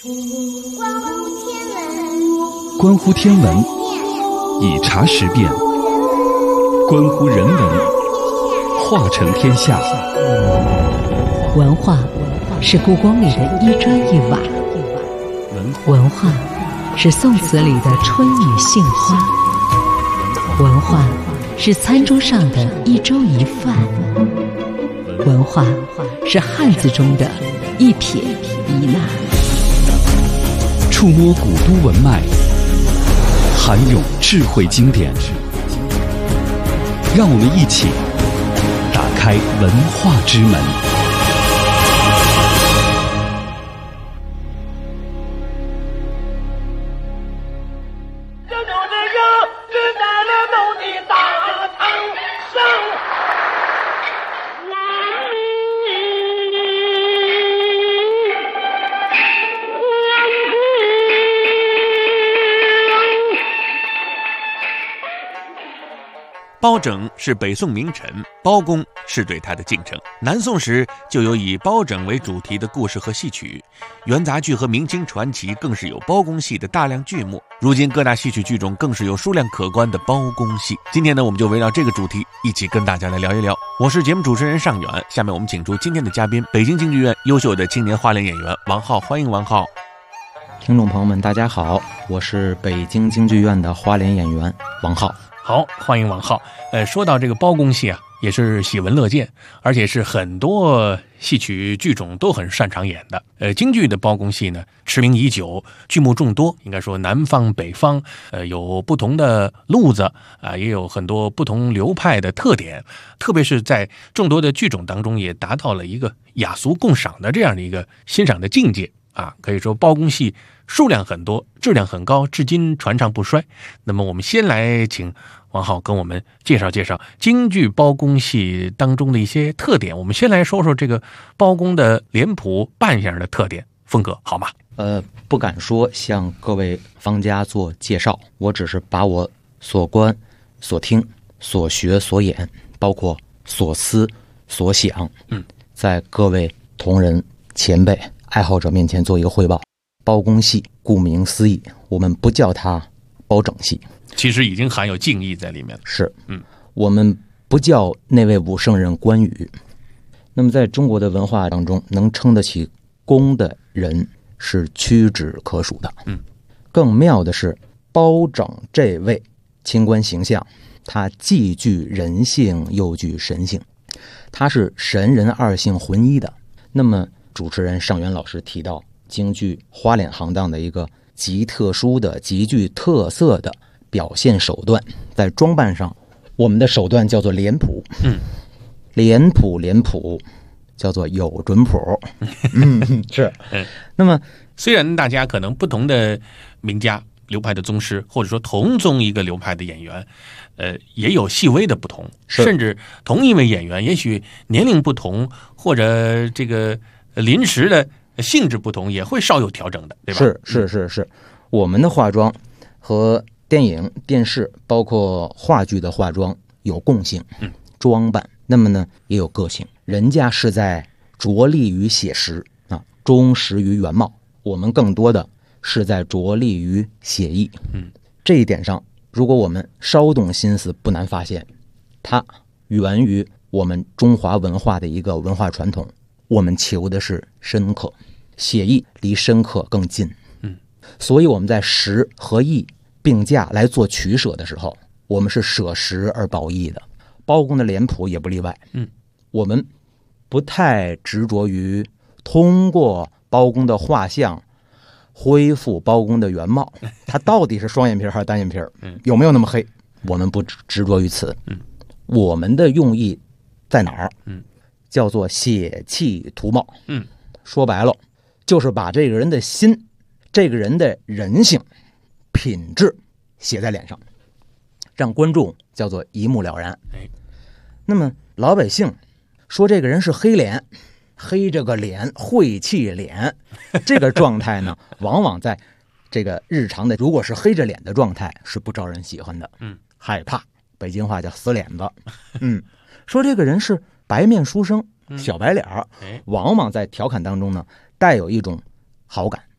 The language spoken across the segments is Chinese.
关乎天文，以茶识变；关乎人文，化成天下。 文化是故宫里的一砖一瓦，文化是宋词里的春雨杏花，文化是餐桌上的一粥一饭，文化是汉字中的一撇一捺。 触摸古都文脉，涵涌智慧经典，让我们一起打开文化之门。 包拯是北宋名臣，包公是对他的敬称。南宋时就有以包拯为主题的故事和戏曲，元杂剧和明清传奇更是有包公戏的大量剧目。如今各大戏曲剧中更是有数量可观的包公戏。今天呢，我们就围绕这个主题一起跟大家来聊一聊。我是节目主持人尚远，下面我们请出今天的嘉宾，北京京剧院优秀的青年花脸演员王浩，欢迎王浩。 听众朋友们大家好，我是北京京剧院的花脸演员王浩。 好，欢迎王浩。说到这个包公戏啊，也是喜闻乐见，而且是很多戏曲剧种都很擅长演的。京剧的包公戏呢，驰名已久，剧目众多，应该说南方北方有不同的路子啊，也有很多不同流派的特点，特别是在众多的剧种当中，也达到了一个雅俗共赏的这样的一个欣赏的境界啊。可以说包公戏数量很多，质量很高，至今传唱不衰。那么我们先来请王浩跟我们介绍介绍京剧包公戏当中的一些特点。我们先来说说这个包公的脸谱扮相的特点风格，好吗？ 不敢说向各位方家做介绍，我只是把我所观、所听、所学、所演，包括所思、所想，在各位同仁、前辈、爱好者面前做一个汇报。包公戏顾名思义，我们不叫它包拯戏， 其实已经含有敬意在里面。 是，我们不叫那位武圣人关羽。那么在中国的文化当中，能称得起公的人是屈指可数的。更妙的是，包拯这位清官形象，他既具人性又具神性，他是神人二性混一的。那么主持人尚元老师提到京剧花脸行当的一个极特殊的、极具特色的表现手段，在装扮上，我们的手段叫做脸谱。脸谱叫做有准谱。是。那么虽然大家可能不同的名家流派的宗师，或者说同宗一个流派的演员，也有细微的不同，甚至同一位演员，也许年龄不同，或者这个临时的性质不同，也会稍有调整的，对吧？ 是。我们的化妆和电影、电视，包括话剧的化妆有共性，装扮。那么呢，也有个性。人家是在着力于写实啊，忠实于原貌；我们更多的是在着力于写意。这一点上，如果我们稍动心思，不难发现，它源于我们中华文化的一个文化传统。我们求的是深刻，写意离深刻更近。所以我们在实和意并驾来做取舍的时候，我们是舍实而保意的。包公的脸谱也不例外。我们不太执着于通过包公的画像恢复包公的原貌，他到底是双眼皮还是单眼皮，有没有那么黑，我们不执着于此。我们的用意在哪儿？叫做写气图貌。说白了，就是把这个人的心，这个人的人性品质写在脸上，让观众叫做一目了然。那么老百姓说这个人是黑脸，黑这个脸，晦气脸，这个状态呢，往往在这个日常的，如果是黑着脸的状态，是不招人喜欢的。害怕，北京话叫死脸子。说这个人是白面书生，小白脸儿，往往在调侃当中呢，带有一种好感。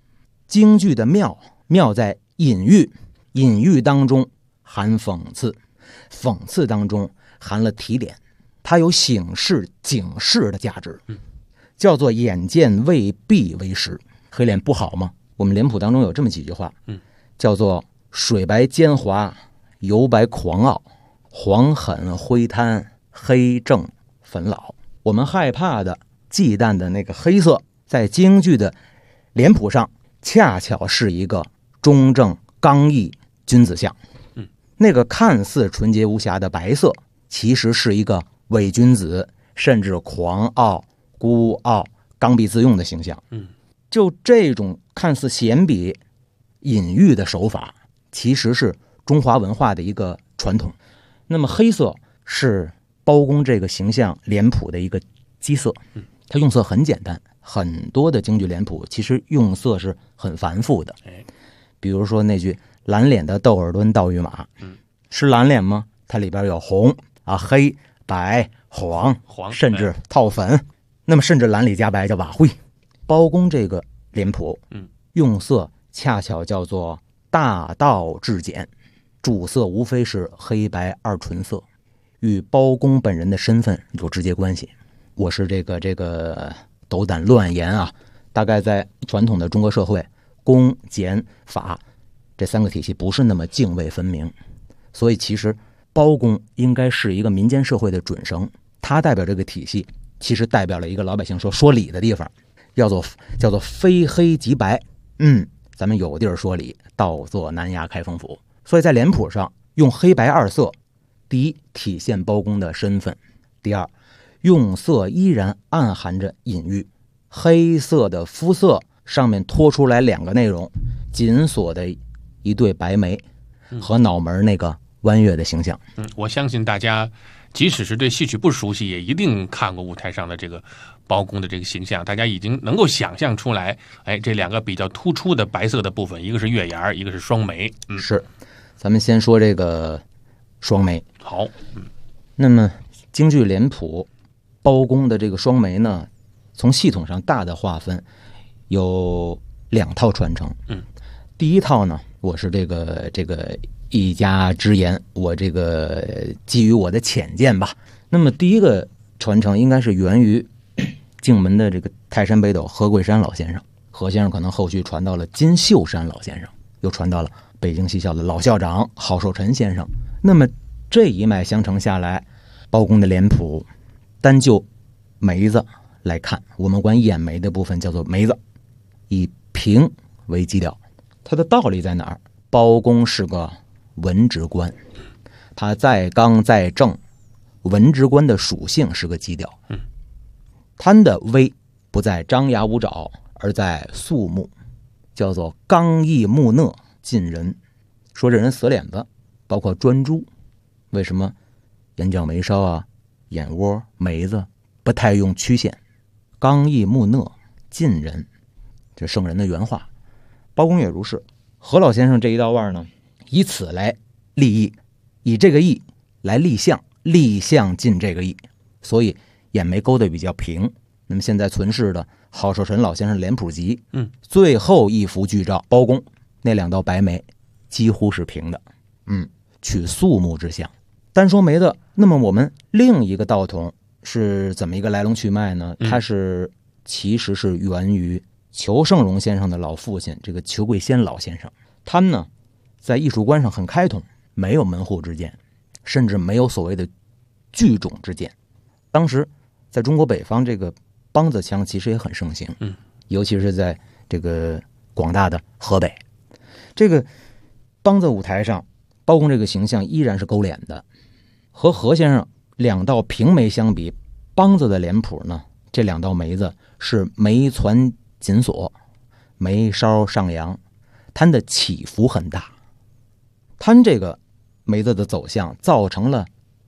京剧的妙，妙在隐喻，隐喻当中含讽刺，讽刺当中含了提点，它有醒示警示的价值，叫做眼见未必为实。黑脸不好吗？我们脸谱当中有这么几句话，叫做水白奸滑，油白狂傲，黄狠灰贪，黑正粉老。我们害怕的忌惮的那个黑色，在京剧的脸谱上恰巧是一个中正刚毅君子相。那个看似纯洁无瑕的白色，其实是一个伪君子，甚至狂傲孤傲刚愎自用的形象。就这种看似闲笔隐喻的手法，其实是中华文化的一个传统。那么黑色是包公这个形象脸谱的一个基色，它用色很简单，很多的京剧脸谱其实用色是很繁复的。比如说那句蓝脸的窦尔敦盗御马，是蓝脸吗？它里边有红啊、黑、白、黄，甚至套粉，那么甚至蓝里加白叫瓦灰。包公这个脸谱，用色恰巧叫做大道至简，主色无非是黑白二纯色，与包公本人的身份有直接关系。我是这个斗胆乱言啊，大概在传统的中国社会，公检法这三个体系不是那么泾渭分明，所以其实包公应该是一个民间社会的准绳，他代表这个体系，其实代表了一个老百姓说理的地方，叫做非黑即白。咱们有地儿说理，倒做南衙开封府。所以在脸谱上用黑白二色，第一体现包公的身份，第二用色依然暗含着隐喻。黑色的肤色上面拖出来两个内容，紧锁的一对白眉和脑门那个弯月的形象。 我相信大家即使是对戏曲不熟悉，也一定看过舞台上的这个包公的这个形象，大家已经能够想象出来，这两个比较突出的白色的部分，一个是月牙，一个是双眉。 是，咱们先说这个双眉。 好， 那么京剧脸谱包公的这个双眉呢，从系统上大的划分有2套传承。第一套呢，我是这个一家之言，我这个基于我的浅见吧。那么第一个传承应该是源于荆门的这个泰山北斗何桂山老先生，何先生可能后续传到了金秀山老先生，又传到了北京戏校的老校长郝寿臣先生。那么这一脉相承下来，包公的脸谱单就眉子来看，我们管眼眉的部分叫做眉子，以平为基调。它的道理在哪儿？包公是个文职官，他在刚在正，文职官的属性是个基调。贪的威不在张牙舞爪，而在肃穆，叫做刚毅木讷近人。说这人死脸子，包括专诸，为什么眼角眉梢啊、眼窝、眉子不太用曲线？刚毅木讷近人，这圣人的原话。包公也如是。何老先生这一道腕呢，以此来立意，以这个意来立项，立项进这个意，所以眼眉勾得比较平。那么现在存世的郝寿臣老先生脸谱集，最后一幅剧照，包公那2道白眉几乎是平的，取肃穆之相。单说眉的，那么我们另一个道统是怎么一个来龙去脉呢？它其实是源于裘盛戎先生的老父亲这个裘桂仙老先生。他呢在艺术观上很开通，没有门户之见，甚至没有所谓的剧种之见。当时在中国北方，这个梆子腔其实也很盛行，尤其是在这个广大的河北，这个梆子舞台上，包公这个形象依然是勾脸的。和何先生2道平眉相比，梆子的脸谱呢，这2道眉子是眉攒紧锁，眉梢上扬，它的起伏很大。它这个眉子的走向造成了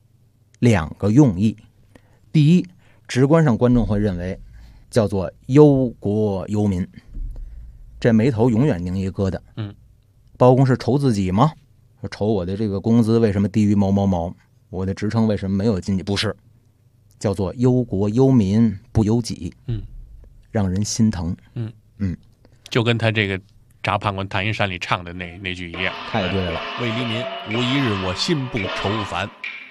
2个用意。第一，直观上观众会认为叫做忧国忧民，这眉头永远拧一疙瘩。包公是愁自己吗？愁我的这个工资为什么低于某某某，我的职称为什么没有进去？不是，叫做忧国忧民不忧己，让人心疼。 就跟他这个查判官谭云山里唱的那句一样。 太对了。 为黎民无一日我心不愁烦。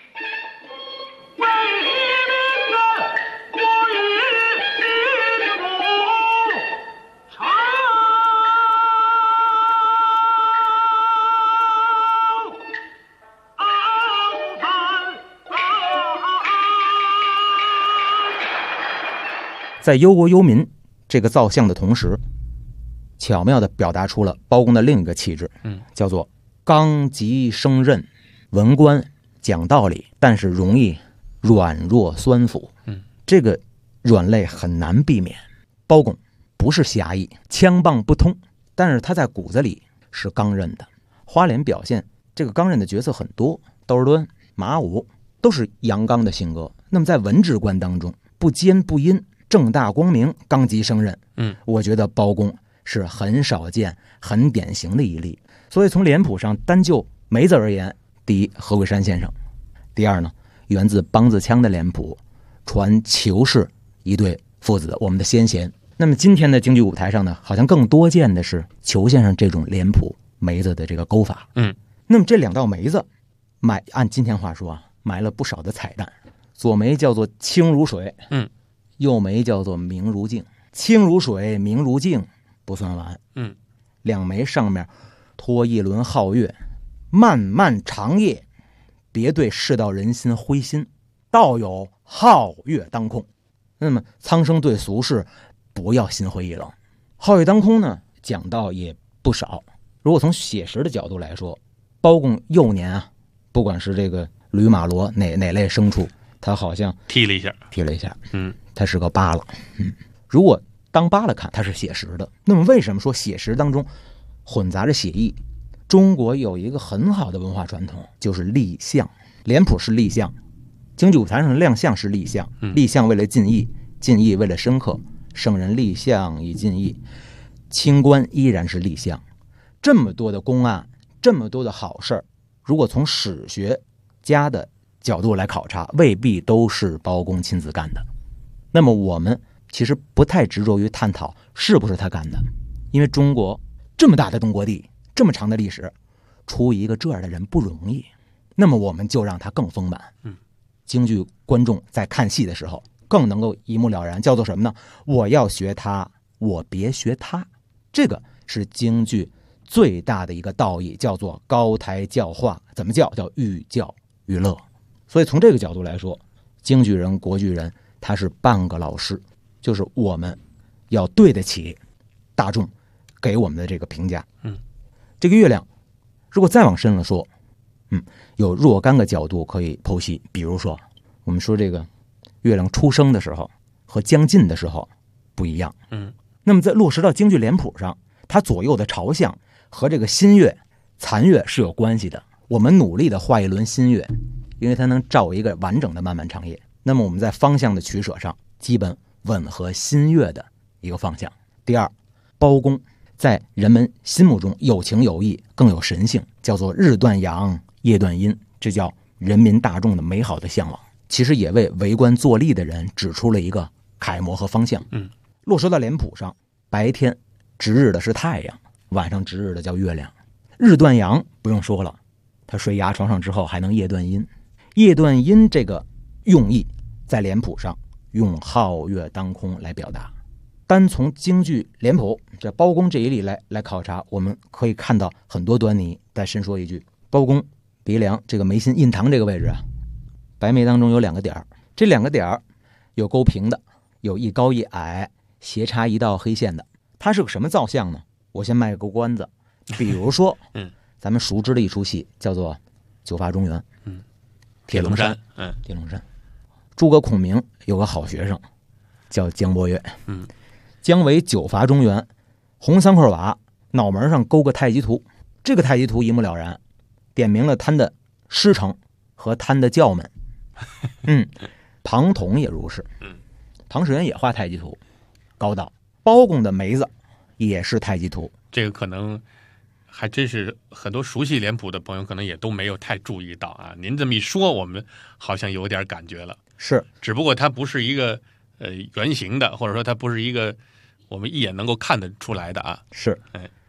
在忧国忧民这个造像的同时，巧妙地表达出了包公的另一个气质，叫做刚急生刃，文官讲道理，但是容易软弱酸腐。这个软肋很难避免。包公不是侠义，枪棒不通，但是他在骨子里是刚韧的。花脸表现这个刚韧的角色很多，窦尔敦、马武都是阳刚的性格。那么在文职官当中，不奸不阴，正大光明，刚急生刃。我觉得包公是很少见、很典型的一例。所以从脸谱上单就梅子而言，第一何桂山先生，第二呢源自梆子腔的脸谱，传裘氏一对父子，我们的先贤。那么今天的京剧舞台上呢，好像更多见的是裘先生这种脸谱梅子的这个勾法。那么这两道梅子按今天话说啊，埋了不少的彩蛋。左眉叫做清如水，右眉叫做明如镜。清如水，明如镜不算完，两眉上面托一轮皓月，漫漫长夜，别对世道人心灰心，道有皓月当空。那么苍生对俗世不要心灰意冷。皓月当空呢，讲到也不少。如果从写实的角度来说，包公幼年啊，不管是这个驴马骡哪类牲畜，他好像踢了一下， 他是个扒拉。如果当扒拉看，他是写实的。那么为什么说写实当中混杂着写意？中国有一个很好的文化传统，就是立像。脸谱是立像，京剧舞台上的亮相是立像，立像为了尽意，尽意为了深刻。圣人立像以尽意，清官依然是立像。这么多的公案，这么多的好事儿，如果从史学家的角度来考察，未必都是包公亲自干的。那么我们其实不太执着于探讨是不是他干的，因为中国这么大的东国地，这么长的历史，出一个这样的人不容易。那么我们就让他更丰满。京剧观众在看戏的时候更能够一目了然，叫做什么呢？我要学他，我别学他。这个是京剧最大的一个道义，叫做高台教化。怎么叫？叫寓教于乐。所以从这个角度来说，京剧人、国剧人他是半个老师，就是我们要对得起大众给我们的这个评价。这个月亮如果再往深了说，有若干个角度可以剖析。比如说我们说这个月亮出生的时候和将近的时候不一样。那么在落实到京剧脸谱上，它左右的朝向和这个新月、残月是有关系的。我们努力的画一轮新月，因为它能照一个完整的漫漫长夜。那么我们在方向的取舍上基本吻合新月的一个方向。第二，包公在人们心目中有情有义，更有神性，叫做日断阳，夜断阴，这叫人民大众的美好的向往。其实也为为官作吏的人指出了一个楷模和方向。落实到脸谱上，白天值日的是太阳，晚上值日的叫月亮。日断阳不用说了，他睡牙床上之后还能夜断阴。夜断阴这个用意在脸谱上用皓月当空来表达。单从京剧脸谱这包公这一例来考察，我们可以看到很多端倪。再深说一句，包公鼻梁这个眉心印堂这个位置啊，白眉当中有两个点儿，这两个点儿有勾平的，有一高一矮，斜插一道黑线的。它是个什么造像呢？我先卖个关子。比如说咱们熟知的一出戏叫做九法中原，铁笼山。铁笼山，诸葛孔明有个好学生叫姜伯约。姜维九伐中原，红3块瓦，脑门上勾个太极图。这个太极图一目了然，点明了贪的师承和贪的教门。庞统也如是。庞士元也画太极图，高道。包公的眉子也是太极图。 这个可能还真是很多熟悉脸谱的朋友可能也都没有太注意到啊。您这么一说，我们好像有点感觉了。 是， 只不过它不是一个圆形的，或者说它不是一个我们一眼能够看得出来的啊。 是，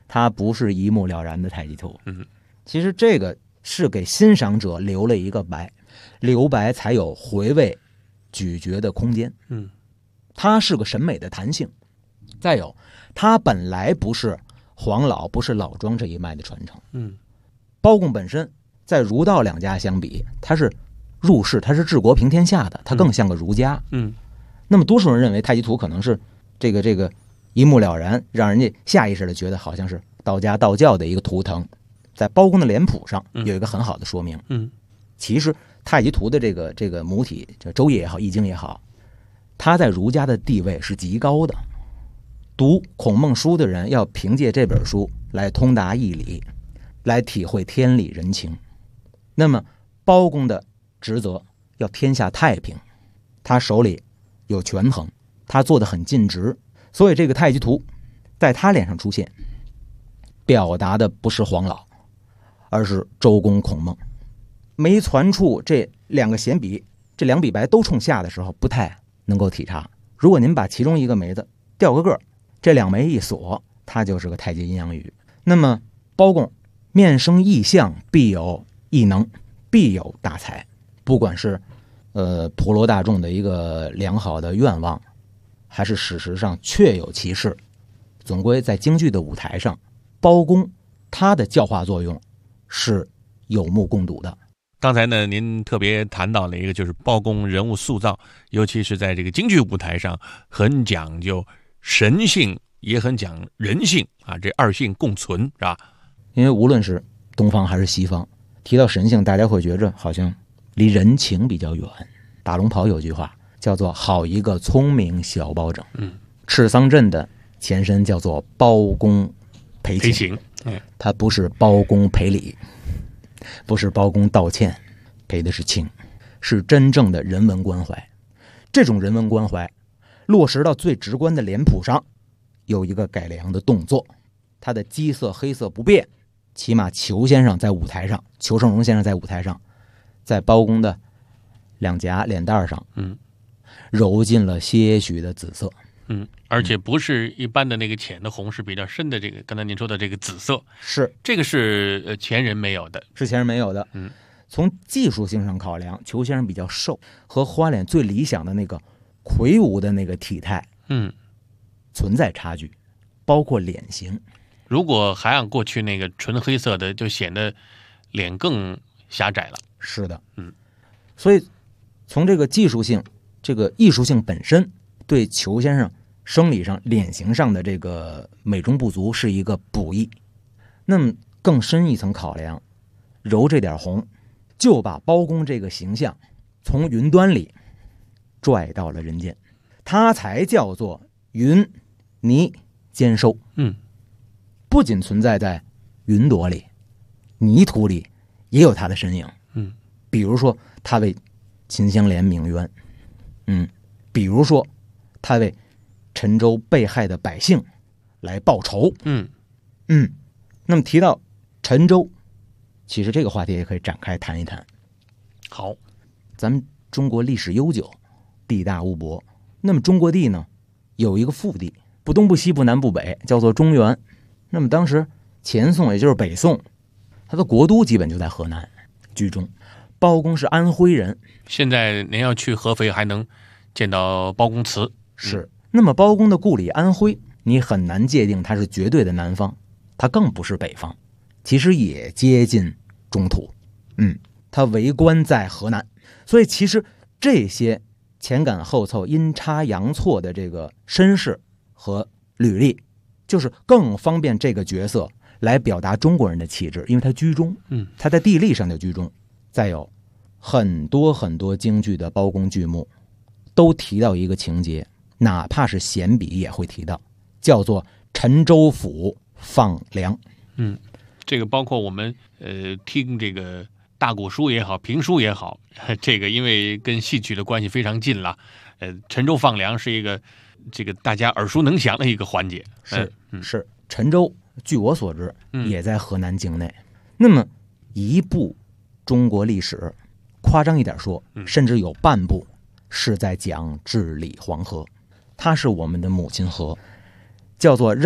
它不是一目了然的太极图。 嗯， 其实这个是给欣赏者留了一个白，留白才有回味咀嚼的空间。 嗯， 它是个审美的弹性。再有，它本来不是黄老不是老庄这一脉的传承。 嗯， 包公本身在儒道两家相比，他是入世，他是治国平天下的，他更像个儒家。 嗯， 那么多数人认为太极图可能是这个一目了然，让人家下意识的觉得好像是道家道教的一个图腾。在包公的脸谱上有一个很好的说明。 嗯， 其实太极图的这个母体，这周易也好，易经也好，它在儒家的地位是极高的。读孔孟书的人要凭借这本书来通达义理，来体会天理人情。那么包公的职责要天下太平，他手里有权衡，他做得很尽职，所以这个太极图在他脸上出现，表达的不是黄老，而是周公孔孟。没传处这两个闲笔，这两笔白都冲下的时候，不太能够体察。如果您把其中一个眉子掉个个，这两眉一锁，它就是个太极阴阳语。那么包公面生异象，必有异能，必有大才。不管是普罗大众的一个良好的愿望，还是史实上确有其事，总归在京剧的舞台上，包公他的教化作用是有目共睹的。 刚才呢，您特别谈到了一个，就是包公人物塑造，尤其是在这个京剧舞台上，很讲究神性，也很讲人性啊，这二性共存，是吧？ 因为无论是东方还是西方，提到神性，大家会觉着好像离人情比较远。打龙袍有句话叫做"好一个聪明小包拯"，赤桑镇的前身叫做包公赔情，他不是包公赔礼，不是包公道歉，赔的是情，是真正的人文关怀。这种人文关怀落实到最直观的脸谱上，有一个改良的动作，他的基色黑色不变，起码裘先生在舞台上，裘盛戎先生在舞台上，在包公的两颊脸蛋上，揉进了些许的紫色， 而且不是一般的那个浅的红，是比较深的这个刚才您说的这个紫色， 是这个是前人没有的， 是前人没有的。从技术性上考量，裘先生比较瘦，和花脸最理想的那个魁梧的那个体态，存在差距，包括脸型。 如果还按过去那个纯黑色的，就显得脸更狭窄了。 是的，所以从这个技术性、这个艺术性本身，对裘先生生理上、脸型上的这个美中不足是一个补益。那么更深一层考量，揉这点红，就把包公这个形象从云端里拽到了人间，他才叫做云泥兼收。不仅存在在云朵里，泥土里也有他的身影。比如说他为秦香莲鸣冤，比如说他为陈州被害的百姓来报仇。那么提到陈州，其实这个话题也可以展开谈一谈。 好， 咱们中国历史悠久，地大物博，那么中国地呢有一个腹地，不东不西不南不北，叫做中原。那么当时前宋也就是北宋，他的国都基本就在河南居中。包公是安徽人， 现在您要去合肥还能见到包公祠。 是。那么包公的故里安徽，你很难界定它是绝对的南方，它更不是北方，其实也接近中土。他为官在河南，所以其实这些前赶后凑、阴差阳错的这个身世和履历，就是更方便这个角色来表达中国人的气质，因为他居中，他在地利上就居中。再有很多很多京剧的包公剧目都提到一个情节，哪怕是闲笔也会提到，叫做陈州府放粮。 这个包括我们听这个大鼓书也好，评书也好，这个因为跟戏曲的关系非常近了。陈州放粮是一个这个大家耳熟能详的一个环节。 是陈州，据我所知，也在河南境内。那么一部中国历史，夸张一点说，甚至有半部是在讲治理黄河，它是我们的母亲河，叫做让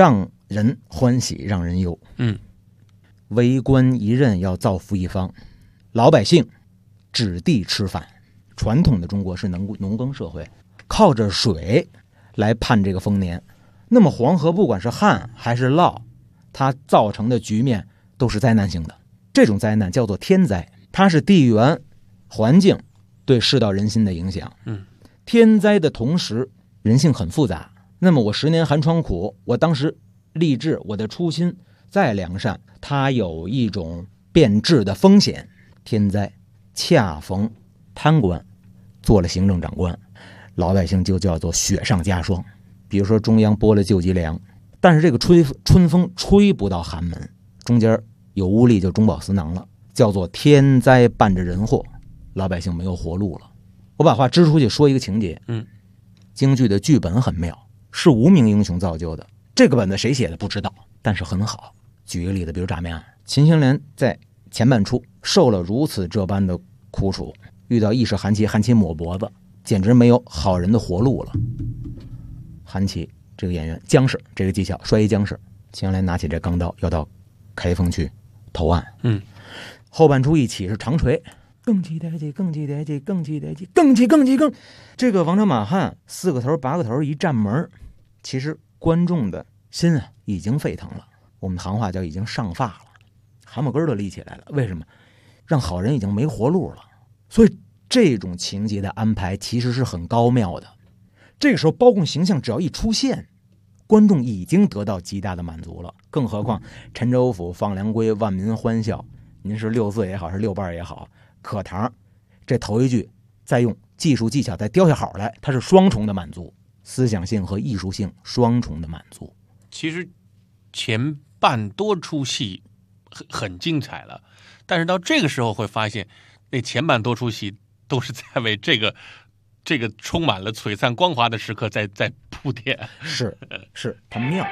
人欢喜让人忧。 为官一任要造福一方，老百姓指地吃饭。传统的中国是农耕社会，靠着水来盼这个丰年。那么黄河不管是旱还是涝，它造成的局面都是灾难性的。这种灾难叫做天灾，它是地缘环境对世道人心的影响。天灾的同时，人性很复杂。那么我10年寒窗苦，我当时立志，我的初心再良善，它有一种变质的风险。天灾恰逢贪官做了行政长官，老百姓就叫做雪上加霜。比如说中央拨了救济粮，但是这个春风吹不到寒门，中间有污吏就中饱私囊了，叫做天灾伴着人祸，老百姓没有活路了。我把话支出去说一个情节。京剧的剧本很妙，是无名英雄造就的。这个本子谁写的不知道，但是很好。举一个例子，比如铡美案，秦香莲在前半出受了如此这般的苦楚，遇到义士韩琦，韩琦抹脖子，简直没有好人的活路了。韩琦这个演员僵尸，这个技巧摔一僵尸，秦香莲拿起这钢刀要到开封去投案。后半出一起是长锤，更起得起，更起得起，更起得起，更起更起更。这个王朝马汉4个头8个头一站门，其实观众的心啊已经沸腾了，我们行话叫已经上发了，汗毛根都立起来了。为什么？让好人已经没活路了。所以这种情节的安排其实是很高妙的。这个时候包公形象只要一出现，观众已经得到极大的满足了。更何况陈州府放粮归，万民欢笑，您是6字也好，是6瓣也好，可堂这头一句再用技术技巧再雕下好来，它是双重的满足，思想性和艺术性双重的满足。 其实前半多出戏很精彩了，但是到这个时候会发现，那前半多出戏都是在为这个充满了璀璨光华的时刻在铺垫。 是，它妙。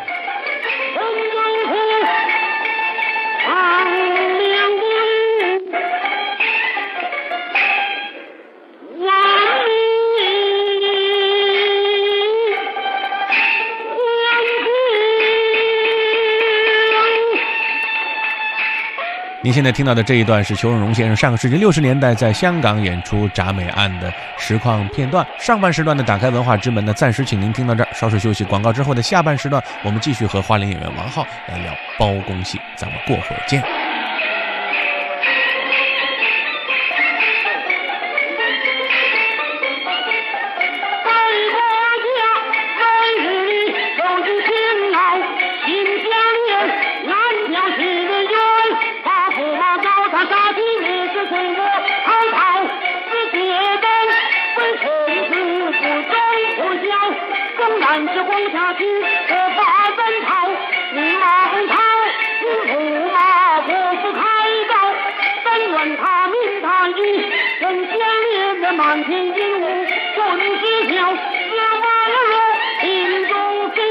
您现在听到的这一段是裘永荣先生上个世纪60年代在香港演出铡美案的实况片段。上半时段的打开文化之门呢，暂时请您听到这儿，稍事休息。广告之后的下半时段，我们继续和花脸演员王浩来聊包公戏，咱们过会儿见。 满天金雾，顿时飘，四方落，心中惊。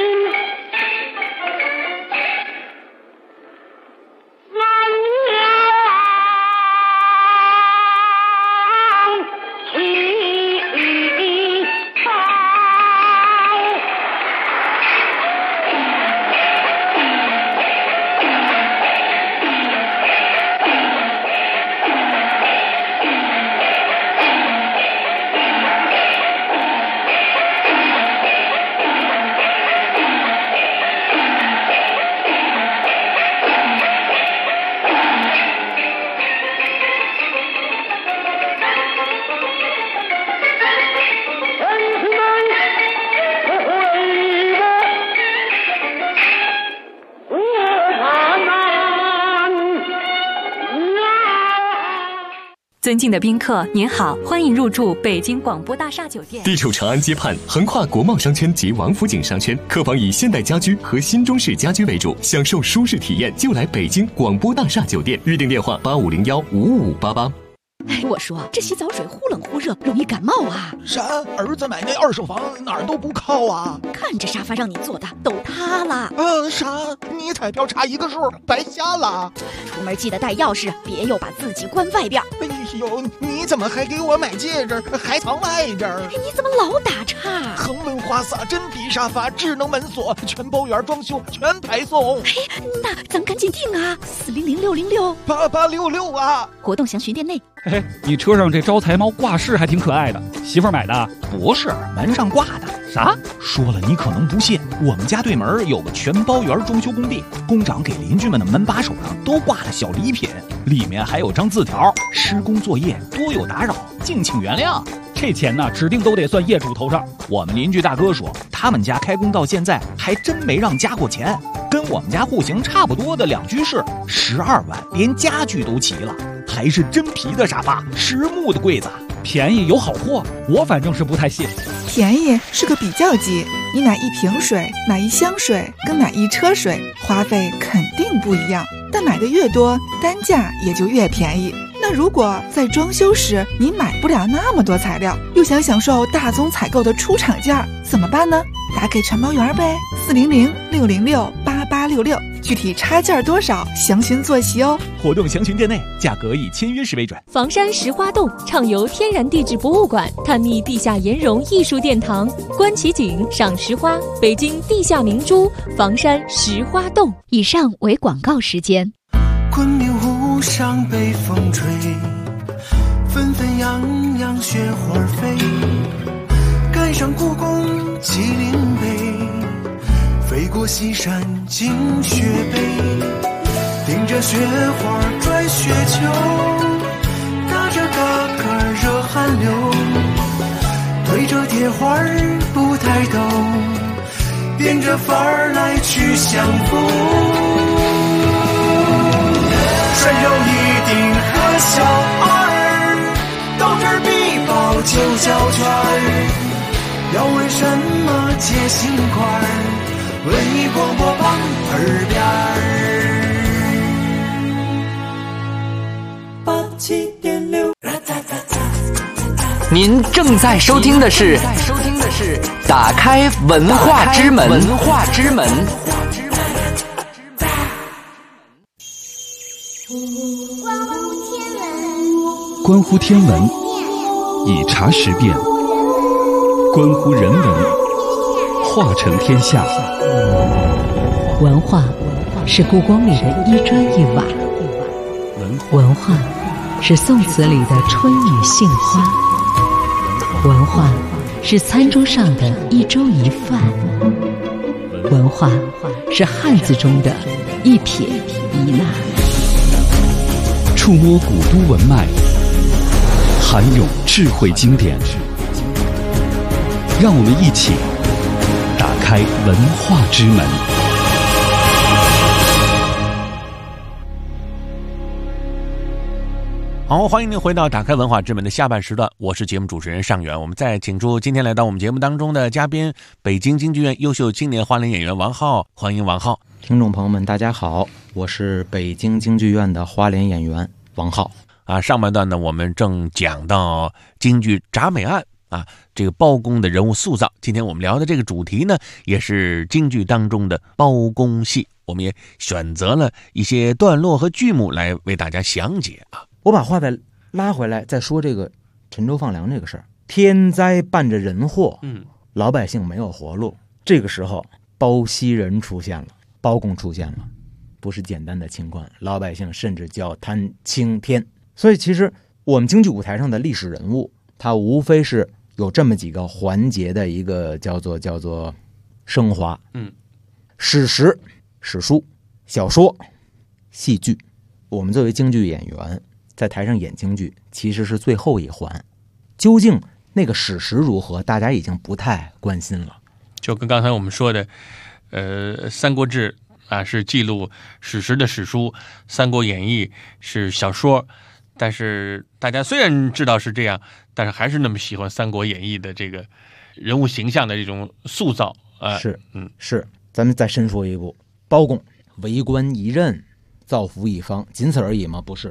尊敬的宾客，您好，欢迎入住北京广播大厦酒店。 地处长安街畔，横跨国贸商圈及王府井商圈，客房以现代家居和新中式家居为主，享受舒适体验就来北京广播大厦酒店。预订电话85015588。 我说这洗澡水忽冷忽热，容易感冒啊。 啥？儿子买那二手房哪儿都不靠啊？看这沙发让你坐的都塌了。 啥？你彩票差一个数，白瞎了。 出门记得带钥匙，别又把自己关外边。 哎呦，你怎么还给我买戒指，还藏外边？ 你怎么老打岔？ 恒温花洒、真皮沙发、智能门锁，全包圆装修，全排送。 那咱赶紧订啊！400-666-8866 啊！ 活动详询店内。 你车上这招财猫挂饰还挺可爱的，媳妇儿买的？ 不是，门上挂的。 啥？ 说了你可能不信，我们家对门有个全包圆装修工地，工长给邻居们的门把手上都挂了小礼品，里面还有张字条：施工作业多有打扰，敬请原谅。 这钱呢，指定都得算业主头上。 我们邻居大哥说，他们家开工到现在还真没让加过钱，跟我们家户型差不多的2居室，12万，连家具都齐了，还是真皮的沙发，实木的柜子， 便宜有好货，我反正是不太信。 便宜是个比较级，你买1瓶水、买1箱水跟买1车水，花费肯定不一样，但买的越多，单价也就越便宜。那如果在装修时你买不了那么多材料，又想享受大宗采购的出厂价，怎么办呢？打给全包圆呗，400-666-8866，具体差价多少，详询坐席哦。 活动详询店内，价格以签约时为准。 房山石花洞畅游天然地质博物馆，探秘地下岩溶艺术殿堂，观奇景，赏石花，北京地下明珠，房山石花洞。 以上为广告时间。 昆明湖上北风吹，纷纷扬扬雪花飞，赶上故宫麒麟碑，飞过西山进雪北，顶着雪花转雪球，打着嘎嘎热汗流，对着铁花不抬头，变着法儿来去相逢。山有一定和小二，斗智必报9小圈，要问什么解心块，问你广播旁耳边87.6。 您正在收听的是打开文化之门。 关乎天文，以茶识变；关乎人文，化成天下。 文化是故宫里的一砖一瓦，文化是宋词里的春雨杏花，文化是餐桌上的一粥一饭，文化是汉字中的一撇一捺。 触摸古都文脉，涵咏智慧经典，让我们一起打开文化之门。 好，欢迎您回到打开文化之门的下半时段，我是节目主持人尚远。我们再请出今天来到我们节目当中的嘉宾，北京京剧院优秀青年花脸演员王浩，欢迎王浩。 听众朋友们大家好，我是北京京剧院的花脸演员王浩。 上半段呢，我们正讲到京剧铡美案这个包公的人物塑造。今天我们聊的这个主题呢，也是京剧当中的包公戏，我们也选择了一些段落和剧目来为大家详解我把话再拉回来，再说这个陈州放粮这个事儿。天灾伴着人祸，老百姓没有活路。这个时候，包西人出现了，包公出现了，不是简单的清官，老百姓甚至叫贪青天。所以，其实我们京剧舞台上的历史人物，它无非是有这么几个环节的一个叫做升华。史实、史书、小说、戏剧。我们作为京剧演员，在台上演京剧其实是最后一环，究竟那个史实如何，大家已经不太关心了。 就跟刚才我们说的三国志是记录史实的史书，三国演义是小说，但是大家虽然知道是这样，但是还是那么喜欢三国演义的这个人物形象的这种塑造是咱们再深说一步，包公为官一任，造福一方，仅此而已吗？不是，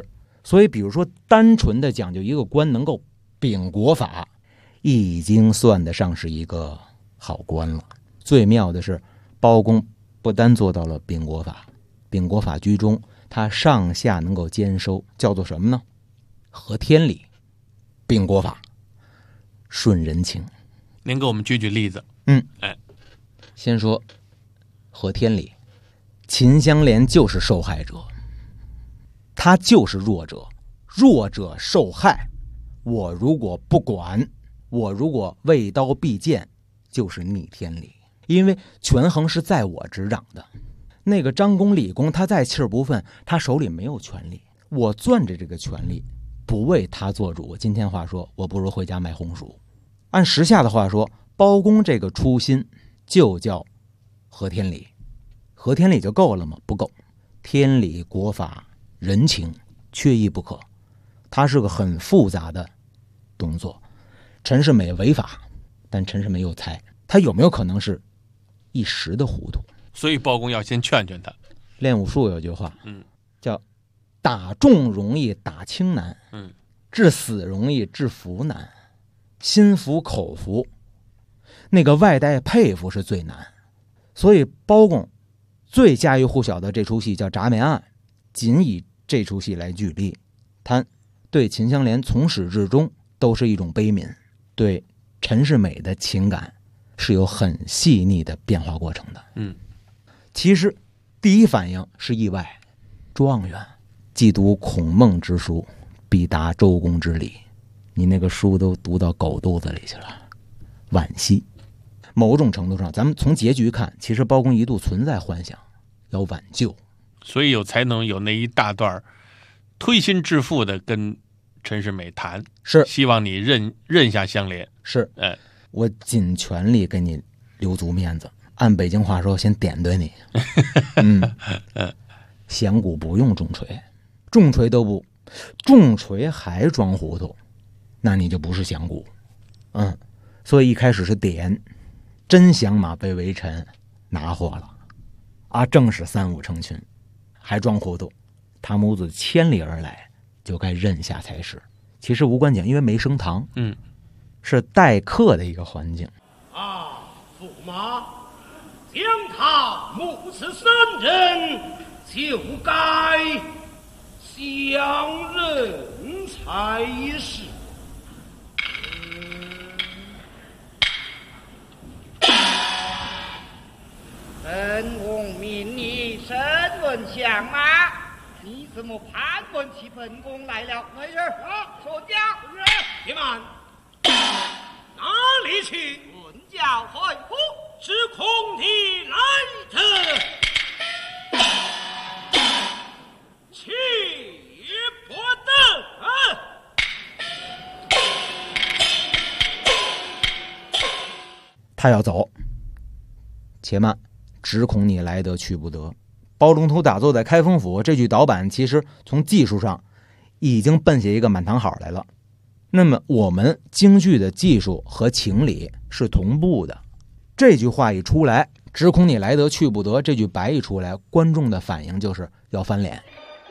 所以比如说单纯的讲究一个官能够秉国法，已经算得上是一个好官了。最妙的是包公不单做到了秉国法，秉国法居中，他上下能够兼收，叫做什么呢？合天理，秉国法，顺人情。 您给我们举举例子。 先说合天理，秦香莲就是受害者，他就是弱者，弱者受害，我如果不管，我如果为刀必剑，就是逆天理，因为权衡是在我执掌的。那个张公李公他再气儿不愤，他手里没有权力，我攥着这个权力不为他做主，今天话说我不如回家卖红薯。按时下的话说，包公这个初心就叫合天理，合天理就够了吗？不够，天理国法人情缺一不可，它是个很复杂的动作。陈世美违法，但陈世美有才，他有没有可能是一时的糊涂？ 所以包公要先劝劝他。 练武术有句话，叫打重容易打轻难，治死容易治服难，心服口服，那个外带佩服是最难。所以包公最家喻户晓的这出戏叫铡面案，仅以这出戏来举例，他对秦香莲从始至终都是一种悲悯，对陈世美的情感是有很细腻的变化过程的。其实第一反应是意外，状元既读孔孟之书，必达周公之礼，你那个书都读到狗肚子里去了，惋惜。某种程度上，咱们从结局看，其实包公一度存在幻想要挽救， 所以有才能有那一大段推心置腹的跟陈世美谈， 是希望你认下香莲， 是我尽全力给你留足面子，按北京话说先点对你。响鼓不用重锤，重锤都不，重锤还装糊涂，那你就不是响鼓。所以一开始是点，真响马被围臣拿货了啊，正是三五成群，还装糊涂，他母子千里而来，就该认下才是。其实无关紧，因为没升堂，是待客的一个环境啊。驸马将他母子三人，就该相认才是。本宫命你审问相马，你怎么盘问起本宫来了？没事啊，说讲。且慢，哪里去？问教回府，是空地来者，去不得。 他要走，且慢，只恐你来得去不得。包龙图打坐在开封府，这句导板其实从技术上已经奔下一个满堂好来了。那么我们京剧的技术和情理是同步的，这句话一出来，只恐你来得去不得，这句白一出来，观众的反应就是要翻脸。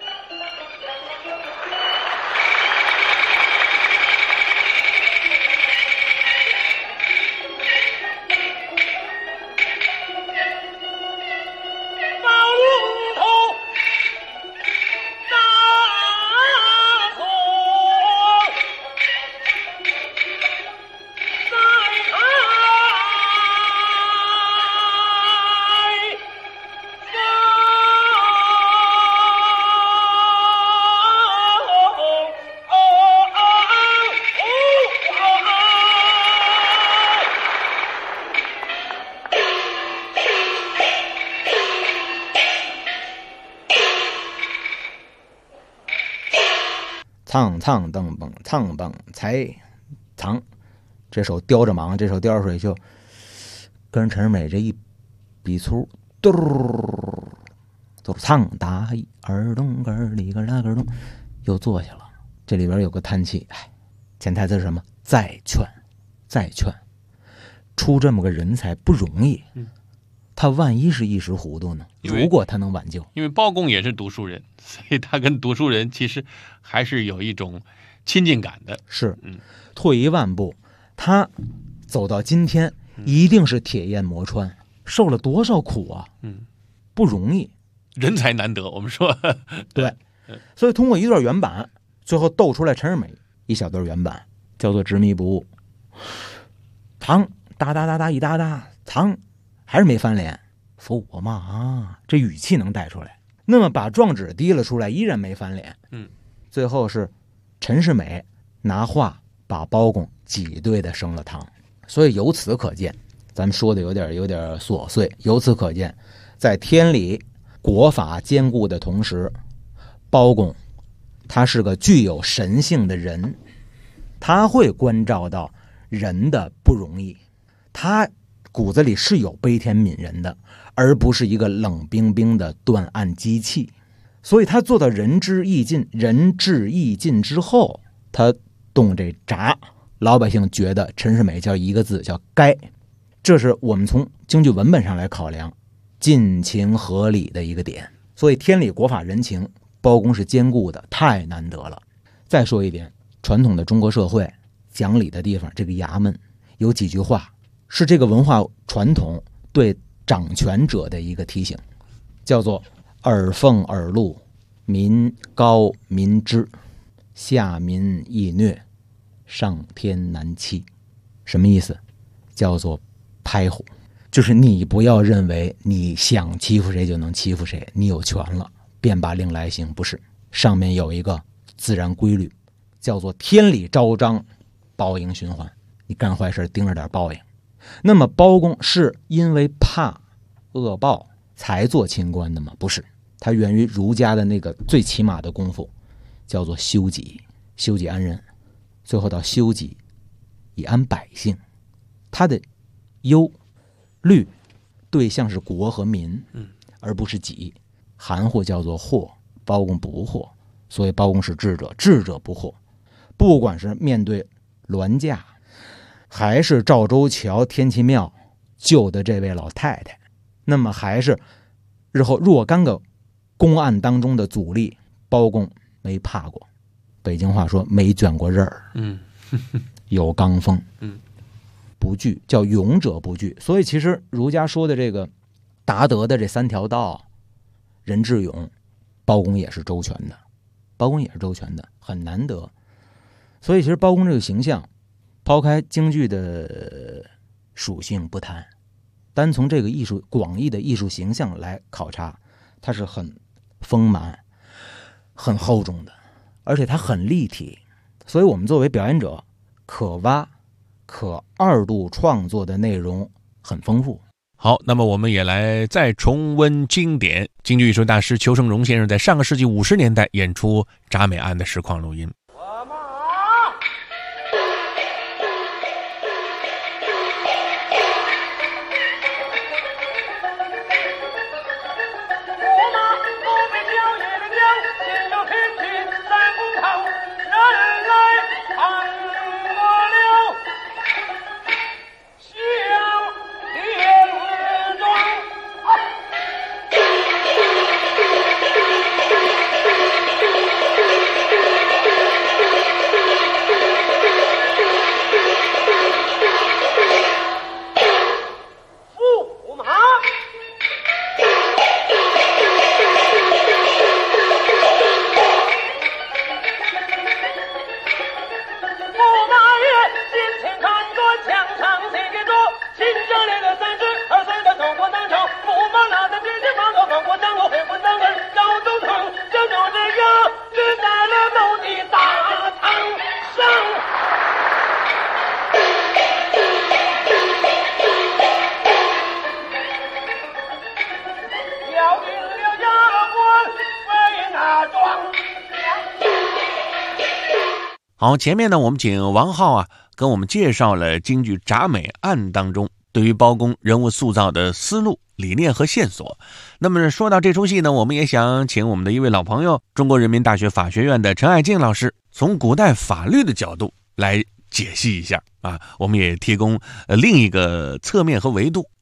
苍蹬蹦苍蹦才藏，这手叼着蟒，这手叼着水袖，跟陈世美这一比粗，嘟，走苍打一耳咚个里个那个咚，又坐下了。这里边有个叹气，潜台词是什么？再劝，再劝，出这么个人才不容易。 他万一是一时糊涂呢？如果他能挽救， 因为包公也是读书人，所以他跟读书人其实还是有一种亲近感的。 是，退一万步，他走到今天，一定是铁砚磨穿，受了多少苦啊！不容易， 人才难得。我们说， 对，所以通过一段原版，最后斗出来陈世美一小段原版，叫做执迷不悟。唐哒哒哒哒一哒哒，唐还是没翻脸，服我嘛啊！这语气能带出来。那么把状纸提了出来，依然没翻脸。最后是陈世美拿话把包公挤兑的升了堂。所以由此可见，咱们说的有点琐碎。由此可见，在天理国法兼顾的同时，包公他是个具有神性的人，他会关照到人的不容易，他骨子里是有悲天悯人的，而不是一个冷冰冰的断案机器。所以他做到仁至义尽之后，他动这闸，老百姓觉得陈世美叫一个字，叫该。这是我们从京剧文本上来考量尽情合理的一个点。所以天理国法人情，包公是兼顾的，太难得了。再说一点，传统的中国社会讲理的地方，这个衙门有几句话是这个文化传统对掌权者的一个提醒，叫做耳奉耳禄，民高民知，下民易虐，上天难欺。什么意思？叫做拍虎，就是你不要认为你想欺负谁就能欺负谁，你有权了便把令来行，不是。上面有一个自然规律，叫做天理昭彰，报应循环。你干坏事盯着点报应。那么包公是因为怕恶报才做清官的吗？不是，它源于儒家的那个最起码的功夫，叫做修己，修己安人，最后到修己以安百姓。他的忧虑对象是国和民，而不是己。含糊叫做惑，包公不惑，所以包公是智者，智者不惑。不管是面对栾架，还是赵州桥天齐庙救的这位老太太，那么还是日后若干个公案当中的阻力，包公没怕过。北京话说没卷过刃儿，有刚锋，不惧，叫勇者不惧。所以其实儒家说的这个达德的这三条道，仁智勇，包公也是周全的，很难得。所以其实包公这个形象，抛开京剧的属性不谈，单从这个广义的艺术形象来考察，它是很丰满很厚重的，而且它很立体。所以我们作为表演者，可挖可二度创作的内容很丰富。 好，那么我们也来再重温经典。京剧艺术大师裘盛戎先生在上个世纪50年代演出铡美案的实况录音。好，前面呢，我们请王浩跟我们介绍了京剧铡美案当中对于包公人物塑造的思路、理念和线索。那么说到这出戏呢，我们也想请我们的一位老朋友，中国人民大学法学院的陈爱静老师，从古代法律的角度来解析一下我们也提供另一个侧面和维度，